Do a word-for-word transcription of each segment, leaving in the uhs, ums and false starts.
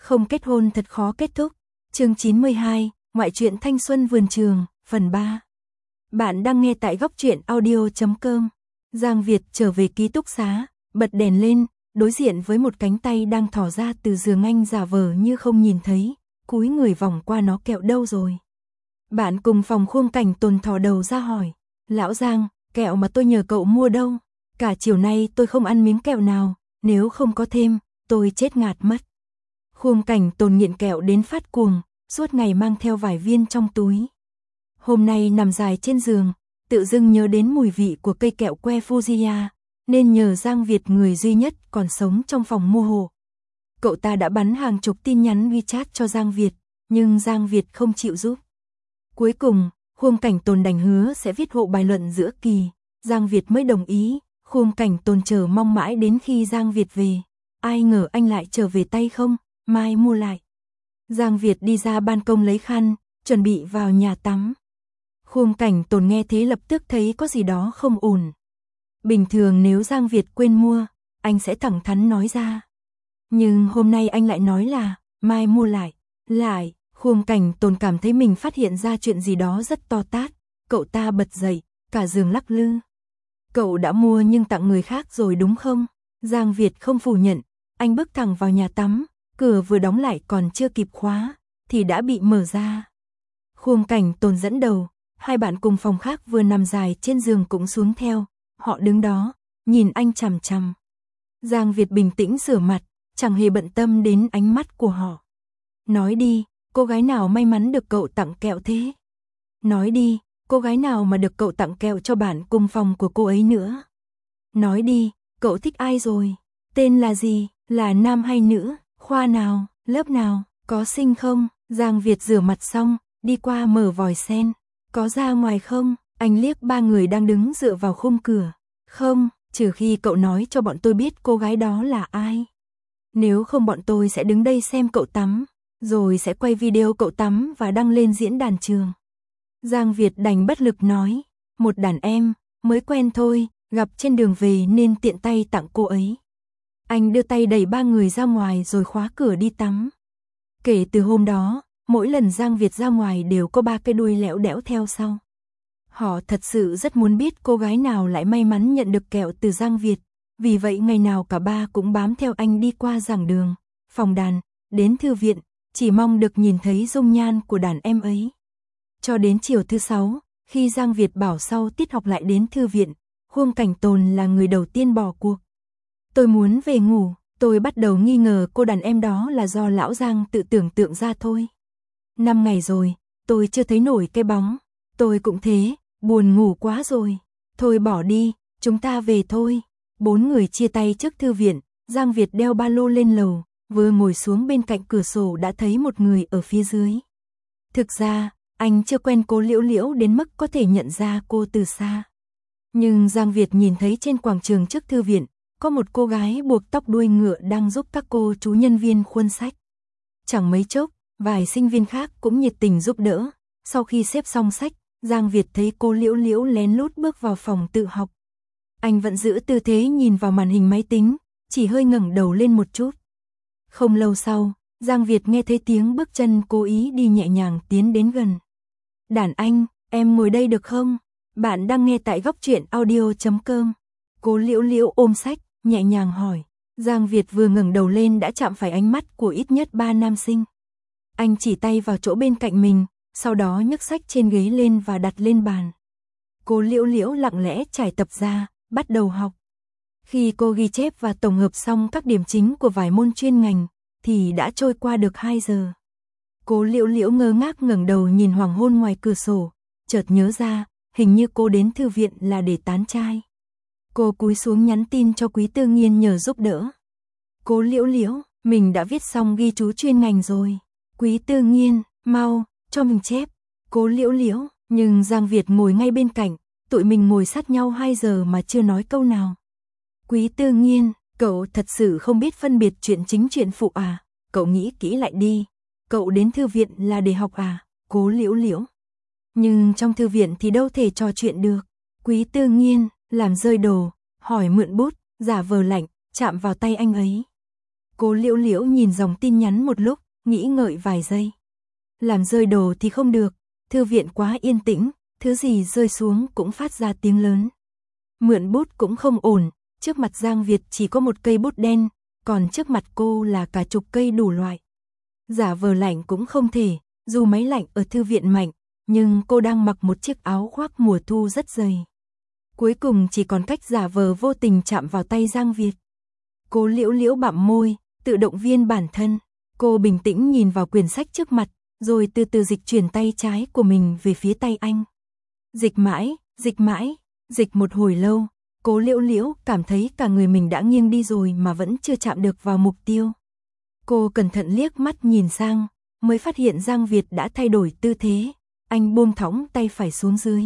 Không kết hôn thật khó kết thúc. Chương chín mươi hai, ngoại truyện thanh xuân vườn trường, phần ba. Bạn đang nghe tại góc truyện audio chấm com. Giang Việt trở về ký túc xá, bật đèn lên, đối diện với một cánh tay đang thò ra từ giường, anh giả vờ như không nhìn thấy, cúi người vòng qua nó. Kẹo đâu rồi? Bạn cùng phòng Khuông Cảnh Tồn thò đầu ra hỏi. Lão Giang, kẹo mà tôi nhờ cậu mua đâu? Cả chiều nay tôi không ăn miếng kẹo nào, nếu không có thêm, tôi chết ngạt mất. Khuông Cảnh Tồn nghiện kẹo đến phát cuồng, suốt ngày mang theo vài viên trong túi. Hôm nay nằm dài trên giường, tự dưng nhớ đến mùi vị của cây kẹo que Fujiya, nên nhờ Giang Việt, người duy nhất còn sống trong phòng, mua hộ. Cậu ta đã bắn hàng chục tin nhắn WeChat cho Giang Việt, nhưng Giang Việt không chịu giúp. Cuối cùng, Khuông Cảnh Tồn đành hứa sẽ viết hộ bài luận giữa kỳ, Giang Việt mới đồng ý. Khuông Cảnh Tồn chờ mong mãi đến khi Giang Việt về, ai ngờ anh lại trở về tay không, mai mua lại. Giang Việt đi ra ban công lấy khăn, chuẩn bị vào nhà tắm. Khuông Cảnh Tồn nghe thế lập tức thấy có gì đó không ổn. Bình thường nếu Giang Việt quên mua, anh sẽ thẳng thắn nói ra. Nhưng hôm nay anh lại nói là mai mua lại. Lại, Khuông Cảnh Tồn cảm thấy mình phát hiện ra chuyện gì đó rất to tát. Cậu ta bật dậy, cả giường lắc lư. Cậu đã mua nhưng tặng người khác rồi đúng không? Giang Việt không phủ nhận, anh bước thẳng vào nhà tắm, cửa vừa đóng lại còn chưa kịp khóa, thì đã bị mở ra. Khuông Cảnh Tồn dẫn đầu, hai bạn cùng phòng khác vừa nằm dài trên giường cũng xuống theo, họ đứng đó, nhìn anh chằm chằm. Giang Việt bình tĩnh rửa mặt, chẳng hề bận tâm đến ánh mắt của họ. Nói đi, cô gái nào may mắn được cậu tặng kẹo thế? Nói đi, cô gái nào mà được cậu tặng kẹo cho bạn cùng phòng của cô ấy nữa? Nói đi, cậu thích ai rồi? Tên là gì? Là nam hay nữ? Khoa nào? Lớp nào? Có xinh không? Giang Việt rửa mặt xong, đi qua mở vòi sen. Có ra ngoài không? Anh liếc ba người đang đứng dựa vào khung cửa. Không, trừ khi cậu nói cho bọn tôi biết cô gái đó là ai. Nếu không bọn tôi sẽ đứng đây xem cậu tắm, rồi sẽ quay video cậu tắm và đăng lên diễn đàn trường. Giang Việt đành bất lực nói, một đàn em, mới quen thôi, gặp trên đường về nên tiện tay tặng cô ấy. Anh đưa tay đẩy ba người ra ngoài rồi khóa cửa đi tắm. Kể từ hôm đó, mỗi lần Giang Việt ra ngoài đều có ba cái đuôi lẽo đẽo theo sau. Họ thật sự rất muốn biết cô gái nào lại may mắn nhận được kẹo từ Giang Việt. Vì vậy ngày nào cả ba cũng bám theo anh đi qua giảng đường, phòng đàn, đến thư viện, chỉ mong được nhìn thấy dung nhan của đàn em ấy. Cho đến chiều thứ sáu, khi Giang Việt bảo sau tiết học lại đến thư viện, Khuông Cảnh Tồn là người đầu tiên bỏ cuộc. Tôi muốn về ngủ, tôi bắt đầu nghi ngờ cô đàn em đó là do lão Giang tự tưởng tượng ra thôi. Năm ngày rồi, tôi chưa thấy nổi cái bóng, tôi cũng thế, buồn ngủ quá rồi. Thôi bỏ đi, chúng ta về thôi. Bốn người chia tay trước thư viện, Giang Việt đeo ba lô lên lầu, vừa ngồi xuống bên cạnh cửa sổ đã thấy một người ở phía dưới. Thực ra, anh chưa quen cô Liễu Liễu đến mức có thể nhận ra cô từ xa. Nhưng Giang Việt nhìn thấy trên quảng trường trước thư viện, có một cô gái buộc tóc đuôi ngựa đang giúp các cô chú nhân viên khuôn sách. Chẳng mấy chốc, vài sinh viên khác cũng nhiệt tình giúp đỡ. Sau khi xếp xong sách, Giang Việt thấy cô Liễu Liễu lén lút bước vào phòng tự học. Anh vẫn giữ tư thế nhìn vào màn hình máy tính, chỉ hơi ngẩng đầu lên một chút. Không lâu sau, Giang Việt nghe thấy tiếng bước chân cố ý đi nhẹ nhàng tiến đến gần. Đàn anh, em ngồi đây được không? Bạn đang nghe tại góc truyện audio chấm com. Cô Liễu Liễu ôm sách, nhẹ nhàng hỏi. Giang Việt vừa ngẩng đầu lên đã chạm phải ánh mắt của ít nhất ba nam sinh. Anh chỉ tay vào chỗ bên cạnh mình, sau đó nhấc sách trên ghế lên và đặt lên bàn. Cô Liễu Liễu lặng lẽ trải tập ra, bắt đầu học. Khi cô ghi chép và tổng hợp xong các điểm chính của vài môn chuyên ngành, thì đã trôi qua được hai giờ. Cô Liễu Liễu ngơ ngác ngẩng đầu nhìn hoàng hôn ngoài cửa sổ, chợt nhớ ra, hình như cô đến thư viện là để tán trai. Cô cúi xuống nhắn tin cho Quý Tư Nghiên nhờ giúp đỡ. Cô Liễu Liễu, mình đã viết xong ghi chú chuyên ngành rồi. Quý Tư Nghiên, mau, cho mình chép. Cô Liễu Liễu, nhưng Giang Việt ngồi ngay bên cạnh, tụi mình ngồi sát nhau hai giờ mà chưa nói câu nào. Quý Tư Nghiên, cậu thật sự không biết phân biệt chuyện chính chuyện phụ à? Cậu nghĩ kỹ lại đi. Cậu đến thư viện là để học à? Cô Liễu Liễu. Nhưng trong thư viện thì đâu thể trò chuyện được. Quý Tư Nghiên, làm rơi đồ, hỏi mượn bút, giả vờ lạnh, chạm vào tay anh ấy. Cố Liễu Liễu nhìn dòng tin nhắn một lúc, nghĩ ngợi vài giây. Làm rơi đồ thì không được, thư viện quá yên tĩnh, thứ gì rơi xuống cũng phát ra tiếng lớn. Mượn bút cũng không ổn, trước mặt Giang Việt chỉ có một cây bút đen, còn trước mặt cô là cả chục cây đủ loại. Giả vờ lạnh cũng không thể, dù máy lạnh ở thư viện mạnh, nhưng cô đang mặc một chiếc áo khoác mùa thu rất dày. Cuối cùng chỉ còn cách giả vờ vô tình chạm vào tay Giang Việt. Cố Liễu Liễu bặm môi, tự động viên bản thân. Cô bình tĩnh nhìn vào quyển sách trước mặt, rồi từ từ dịch chuyển tay trái của mình về phía tay anh. Dịch mãi, dịch mãi, dịch một hồi lâu, Cố Liễu Liễu cảm thấy cả người mình đã nghiêng đi rồi mà vẫn chưa chạm được vào mục tiêu. Cô cẩn thận liếc mắt nhìn sang, mới phát hiện Giang Việt đã thay đổi tư thế, anh buông thõng tay phải xuống dưới.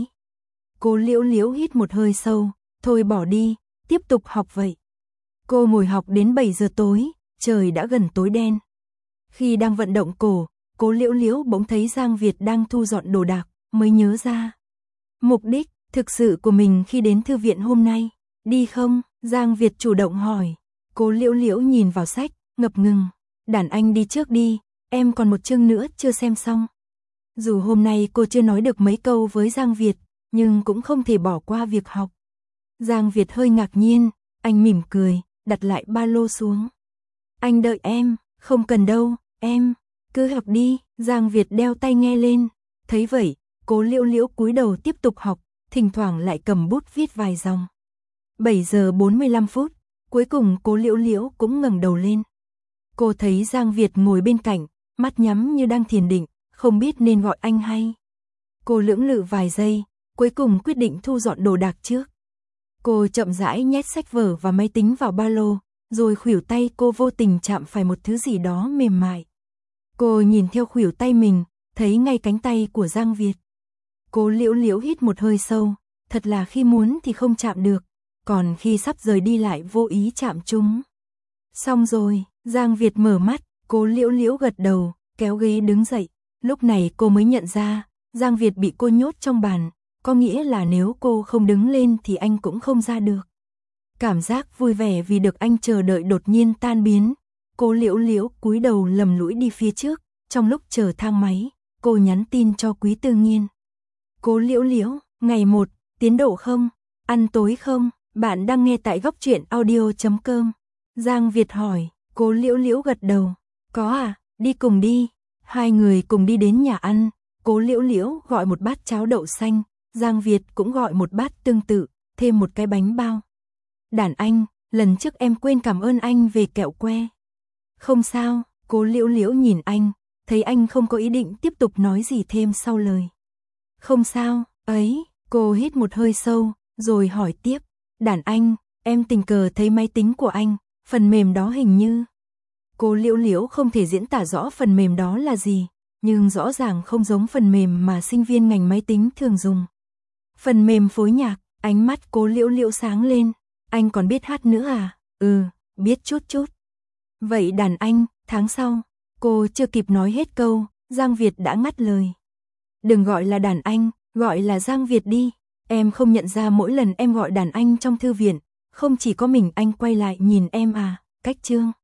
Cố Liễu Liễu hít một hơi sâu, thôi bỏ đi, tiếp tục học vậy. Cô ngồi học đến bảy giờ tối, trời đã gần tối đen. Khi đang vận động cổ, Cố Liễu Liễu bỗng thấy Giang Việt đang thu dọn đồ đạc, mới nhớ ra mục đích thực sự của mình khi đến thư viện hôm nay. Đi không? Giang Việt chủ động hỏi. Cố Liễu Liễu nhìn vào sách, ngập ngừng. Đàn anh đi trước đi, em còn một chương nữa chưa xem xong. Dù hôm nay cô chưa nói được mấy câu với Giang Việt, nhưng cũng không thể bỏ qua việc học. Giang Việt hơi ngạc nhiên, anh mỉm cười, đặt lại ba lô xuống. Anh đợi em, không cần đâu, em, cứ học đi. Giang Việt đeo tai nghe lên, thấy vậy, Cố Liễu Liễu cúi đầu tiếp tục học, thỉnh thoảng lại cầm bút viết vài dòng. bảy giờ bốn mươi lăm phút, cuối cùng Cố Liễu Liễu cũng ngẩng đầu lên. Cô thấy Giang Việt ngồi bên cạnh, mắt nhắm như đang thiền định, không biết nên gọi anh hay. Cô lưỡng lự vài giây, cuối cùng quyết định thu dọn đồ đạc trước. Cô chậm rãi nhét sách vở và máy tính vào ba lô, rồi khuỷu tay cô vô tình chạm phải một thứ gì đó mềm mại. Cô nhìn theo khuỷu tay mình, thấy ngay cánh tay của Giang Việt. Cố Liễu Liễu hít một hơi sâu, thật là khi muốn thì không chạm được, còn khi sắp rời đi lại vô ý chạm chúng. Xong rồi, Giang Việt mở mắt, Cố Liễu Liễu gật đầu, kéo ghế đứng dậy. Lúc này cô mới nhận ra, Giang Việt bị cô nhốt trong bàn, có nghĩa là nếu cô không đứng lên thì anh cũng không ra được. Cảm giác vui vẻ vì được anh chờ đợi đột nhiên tan biến. Cố Liễu Liễu cúi đầu lầm lũi đi phía trước, trong lúc chờ thang máy, cô nhắn tin cho Quý Tư Nghiên. Cố Liễu Liễu, ngày một, tiến độ không? Ăn tối không? Bạn đang nghe tại góc truyện audio chấm com. Giang Việt hỏi, Cố Liễu Liễu gật đầu. Có à, đi cùng đi. Hai người cùng đi đến nhà ăn, Cố Liễu Liễu gọi một bát cháo đậu xanh, Giang Việt cũng gọi một bát tương tự, thêm một cái bánh bao. Đàn anh, lần trước em quên cảm ơn anh về kẹo que. Không sao, Cố Liễu Liễu nhìn anh, thấy anh không có ý định tiếp tục nói gì thêm sau lời. Không sao, ấy, cô hít một hơi sâu, rồi hỏi tiếp. Đàn anh, em tình cờ thấy máy tính của anh, phần mềm đó hình như... Cố Liễu Liễu không thể diễn tả rõ phần mềm đó là gì, nhưng rõ ràng không giống phần mềm mà sinh viên ngành máy tính thường dùng. Phần mềm phối nhạc, ánh mắt Cố Liễu Liễu sáng lên. Anh còn biết hát nữa à? Ừ, biết chút chút. Vậy đàn anh, tháng sau. Cô chưa kịp nói hết câu, Giang Việt đã ngắt lời. Đừng gọi là đàn anh, gọi là Giang Việt đi. Em không nhận ra mỗi lần em gọi đàn anh trong thư viện, không chỉ có mình anh quay lại nhìn em à, cách chương.